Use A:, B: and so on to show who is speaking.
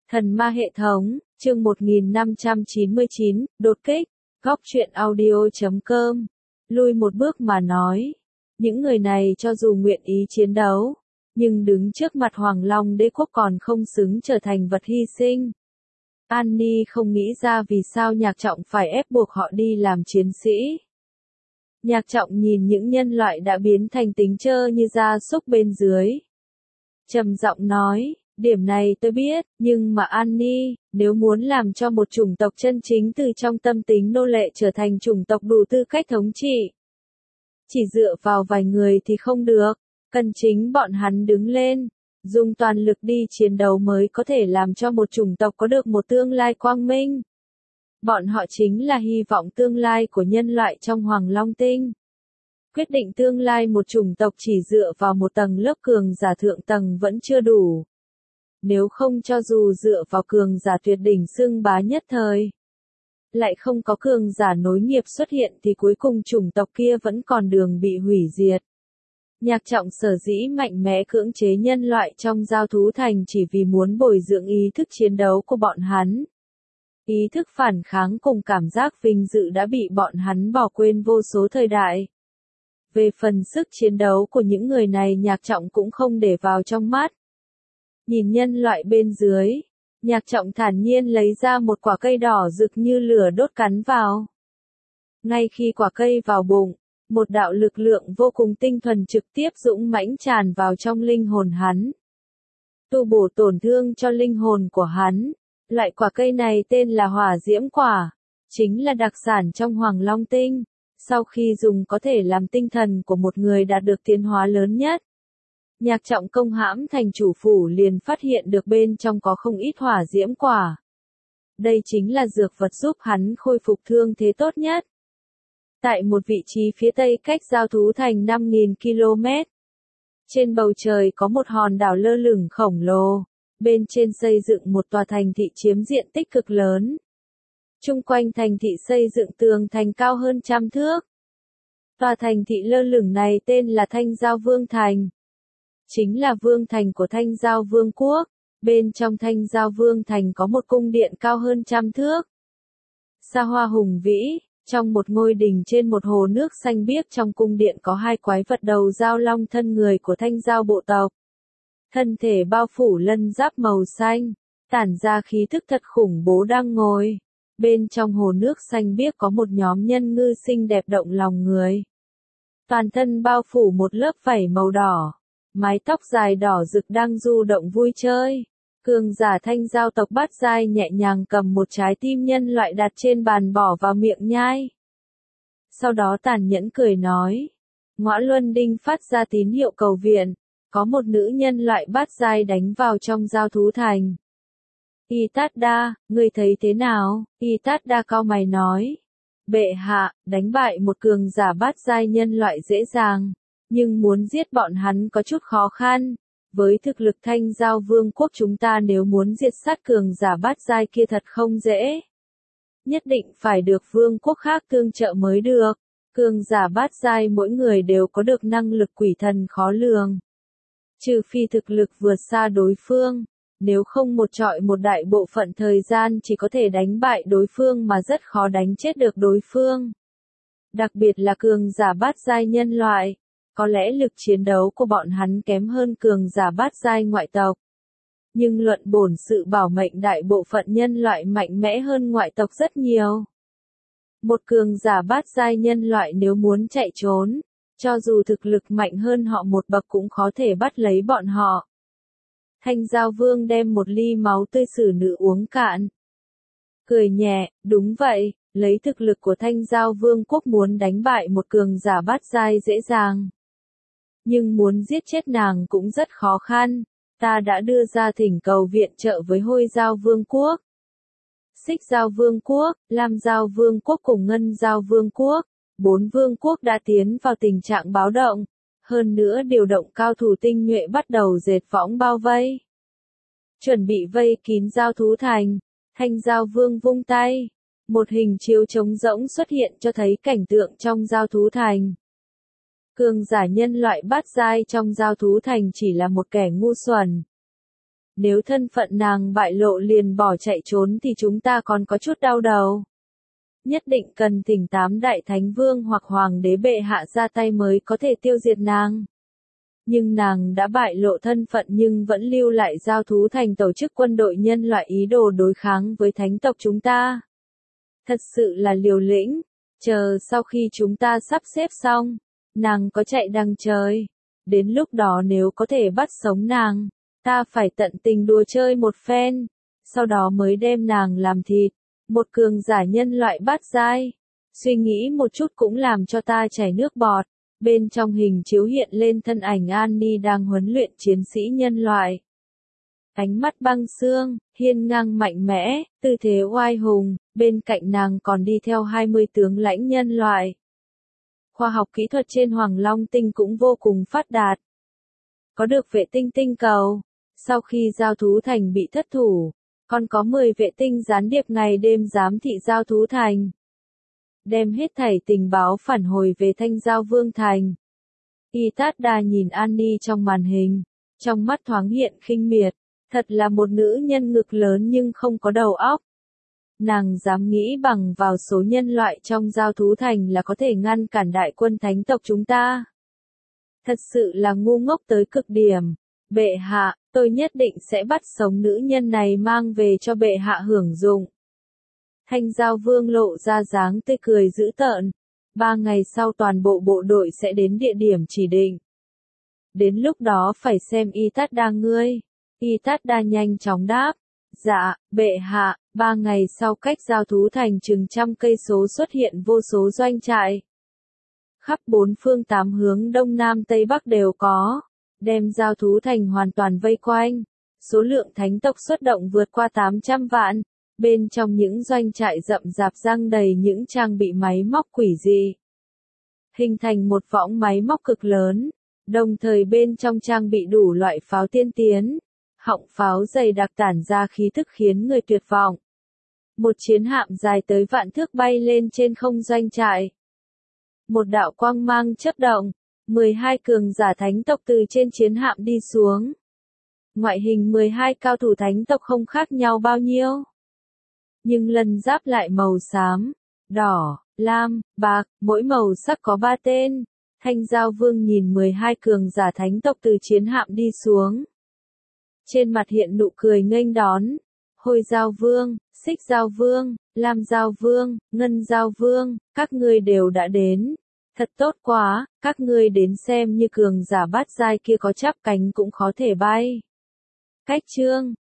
A: Thần ma hệ thống, chương 1599, đột kích, góc truyện audio.com. Lui một bước mà nói, những người này cho dù nguyện ý chiến đấu, nhưng đứng trước mặt Hoàng Long Đế quốc còn không xứng trở thành vật hy sinh. Annie không nghĩ ra vì sao Nhạc Trọng phải ép buộc họ đi làm chiến sĩ. Nhạc Trọng nhìn những nhân loại đã biến thành tính trơ như gia súc bên dưới. Trầm giọng nói, điểm này tôi biết, nhưng mà Annie, nếu muốn làm cho một chủng tộc chân chính từ trong tâm tính nô lệ trở thành chủng tộc đủ tư cách thống trị, chỉ dựa vào vài người thì không được, cần chính bọn hắn đứng lên, dùng toàn lực đi chiến đấu mới có thể làm cho một chủng tộc có được một tương lai quang minh. Bọn họ chính là hy vọng tương lai của nhân loại trong Hoàng Long Tinh. Quyết định tương lai một chủng tộc chỉ dựa vào một tầng lớp cường giả thượng tầng vẫn chưa đủ. Nếu không cho dù dựa vào cường giả tuyệt đỉnh xưng bá nhất thời, lại không có cường giả nối nghiệp xuất hiện thì cuối cùng chủng tộc kia vẫn còn đường bị hủy diệt. Nhạc Trọng sở dĩ mạnh mẽ cưỡng chế nhân loại trong giao thú thành chỉ vì muốn bồi dưỡng ý thức chiến đấu của bọn hắn. Ý thức phản kháng cùng cảm giác vinh dự đã bị bọn hắn bỏ quên vô số thời đại. Về phần sức chiến đấu của những người này Nhạc Trọng cũng không để vào trong mắt. Nhìn nhân loại bên dưới, Nhạc Trọng thản nhiên lấy ra một quả cây đỏ rực như lửa đốt cắn vào. Ngay khi quả cây vào bụng, một đạo lực lượng vô cùng tinh thuần trực tiếp dũng mãnh tràn vào trong linh hồn hắn. Tu bổ tổn thương cho linh hồn của hắn. Loại quả cây này tên là hỏa diễm quả, chính là đặc sản trong Hoàng Long Tinh. Sau khi dùng có thể làm tinh thần của một người đạt được tiến hóa lớn nhất. Nhạc Trọng công hãm thành chủ phủ liền phát hiện được bên trong có không ít hỏa diễm quả. Đây chính là dược vật giúp hắn khôi phục thương thế tốt nhất. Tại một vị trí phía tây cách giao thú thành 5.000 km. Trên bầu trời có một hòn đảo lơ lửng khổng lồ. Bên trên xây dựng một tòa thành thị chiếm diện tích cực lớn. Chung quanh thành thị xây dựng tường thành cao hơn 100 thước. Tòa thành thị lơ lửng này tên là Thanh Giao Vương Thành. Chính là vương thành của Thanh Giao Vương quốc. Bên trong Thanh Giao Vương Thành có một cung điện cao hơn 100 thước. Xa hoa hùng vĩ, trong một ngôi đình trên một hồ nước xanh biếc trong cung điện có hai quái vật đầu dao long thân người của Thanh Giao bộ tộc. Thân thể bao phủ lân giáp màu xanh, tản ra khí thức thật khủng bố đang ngồi. Bên trong hồ nước xanh biếc có một nhóm nhân ngư xinh đẹp động lòng người. Toàn thân bao phủ một lớp vảy màu đỏ, mái tóc dài đỏ rực đang du động vui chơi. Cường giả Thanh Giao tộc Bát Giai nhẹ nhàng cầm một trái tim nhân loại đặt trên bàn bỏ vào miệng nhai. Sau đó tàn nhẫn cười nói. Ngõa Luân Đinh phát ra tín hiệu cầu viện. Có một nữ nhân loại Bát Giai đánh vào trong giao thú thành. Y Tát Đa, ngươi thấy thế nào? Y Tát Đa cau mày nói. Bệ hạ, đánh bại một cường giả Bát Giai nhân loại dễ dàng, nhưng muốn giết bọn hắn có chút khó khăn. Với thực lực Thanh Giao Vương quốc chúng ta nếu muốn diệt sát cường giả Bát Giai kia thật không dễ. Nhất định phải được vương quốc khác tương trợ mới được. Cường giả Bát Giai mỗi người đều có được năng lực quỷ thần khó lường. Trừ phi thực lực vượt xa đối phương, nếu không một trọi một đại bộ phận thời gian chỉ có thể đánh bại đối phương mà rất khó đánh chết được đối phương. Đặc biệt là cường giả Bát Giai nhân loại, có lẽ lực chiến đấu của bọn hắn kém hơn cường giả Bát Giai ngoại tộc. Nhưng luận bổn sự bảo mệnh đại bộ phận nhân loại mạnh mẽ hơn ngoại tộc rất nhiều. Một cường giả Bát Giai nhân loại nếu muốn chạy trốn, cho dù thực lực mạnh hơn họ một bậc cũng khó thể bắt lấy bọn họ. Thanh Giao Vương đem một ly máu tươi xử nữ uống cạn. Cười nhẹ, đúng vậy, lấy thực lực của Thanh Giao Vương quốc muốn đánh bại một cường giả Bát Giai dễ dàng. Nhưng muốn giết chết nàng cũng rất khó khăn, ta đã đưa ra thỉnh cầu viện trợ với Hôi Giao Vương quốc, Xích Giao Vương quốc, Lam Giao Vương quốc cùng Ngân Giao Vương quốc. 4 vương quốc đã tiến vào tình trạng báo động, hơn nữa điều động cao thủ tinh nhuệ bắt đầu dệt võng bao vây. Chuẩn bị vây kín giao thú thành, Thanh Giao Vương vung tay, một hình chiếu trống rỗng xuất hiện cho thấy cảnh tượng trong giao thú thành. Cường giả nhân loại Bát Giai trong giao thú thành chỉ là một kẻ ngu xuẩn. Nếu thân phận nàng bại lộ liền bỏ chạy trốn thì chúng ta còn có chút đau đầu. Nhất định cần thỉnh 8 đại thánh vương hoặc hoàng đế bệ hạ ra tay mới có thể tiêu diệt nàng. Nhưng nàng đã bại lộ thân phận nhưng vẫn lưu lại Giao Thú Thành tổ chức quân đội nhân loại ý đồ đối kháng với thánh tộc chúng ta. Thật sự là liều lĩnh, chờ sau khi chúng ta sắp xếp xong, nàng có chạy đằng trời. Đến lúc đó nếu có thể bắt sống nàng, ta phải tận tình đùa chơi một phen, sau đó mới đem nàng làm thịt. Một cường giả nhân loại bát giai. Suy nghĩ một chút cũng làm cho ta chảy nước bọt. Bên trong hình chiếu hiện lên thân ảnh Annie đang huấn luyện chiến sĩ nhân loại. Ánh mắt băng xương, hiên ngang mạnh mẽ, tư thế oai hùng, bên cạnh nàng còn đi theo 20 tướng lãnh nhân loại. Khoa học kỹ thuật trên Hoàng Long Tinh cũng vô cùng phát đạt. Có được vệ tinh tinh cầu. Sau khi Giao Thú Thành bị thất thủ, còn có 10 vệ tinh gián điệp ngày đêm giám thị Giao Thú Thành. Đem hết thảy tình báo phản hồi về Thanh Giao Vương Thành. Itada nhìn Annie trong màn hình, trong mắt thoáng hiện khinh miệt, thật là một nữ nhân ngực lớn nhưng không có đầu óc. Nàng dám nghĩ bằng vào số nhân loại trong Giao Thú Thành là có thể ngăn cản đại quân thánh tộc chúng ta. Thật sự là ngu ngốc tới cực điểm. Bệ hạ, tôi nhất định sẽ bắt sống nữ nhân này mang về cho bệ hạ hưởng dụng. Thanh Giao Vương lộ ra dáng tươi cười dữ tợn. 3 ngày sau toàn bộ bộ đội sẽ đến địa điểm chỉ định. Đến lúc đó phải xem Itada ngươi. Itada nhanh chóng đáp. Dạ, bệ hạ, 3 ngày sau cách Giao Thú Thành chừng trăm cây số xuất hiện vô số doanh trại. Khắp 4 phương 8 hướng đông nam tây bắc đều có. Đem Giao Thú Thành hoàn toàn vây quanh. Số lượng thánh tộc xuất động vượt qua 800 vạn. Bên trong những doanh trại rậm rạp răng đầy những trang bị máy móc quỷ dị. Hình thành một võng máy móc cực lớn. Đồng thời bên trong trang bị đủ loại pháo tiên tiến. Họng pháo dày đặc tản ra khí thức khiến người tuyệt vọng. Một chiến hạm dài tới vạn thước bay lên trên không doanh trại. Một đạo quang mang chớp động. 12 cường giả thánh tộc từ trên chiến hạm đi xuống. Ngoại hình 12 cao thủ thánh tộc không khác nhau bao nhiêu. Nhưng lân giáp lại màu xám, đỏ, lam, bạc, mỗi màu sắc có 3 tên. Thanh Giao Vương nhìn 12 cường giả thánh tộc từ chiến hạm đi xuống. Trên mặt hiện nụ cười nghênh đón. Hồi Giao Vương, Xích Giao Vương, Lam Giao Vương, Ngân Giao Vương, các ngươi đều đã đến. Thật tốt quá, các ngươi đến xem như cường giả bát giai kia có chắp cánh cũng khó thể bay. Cách chương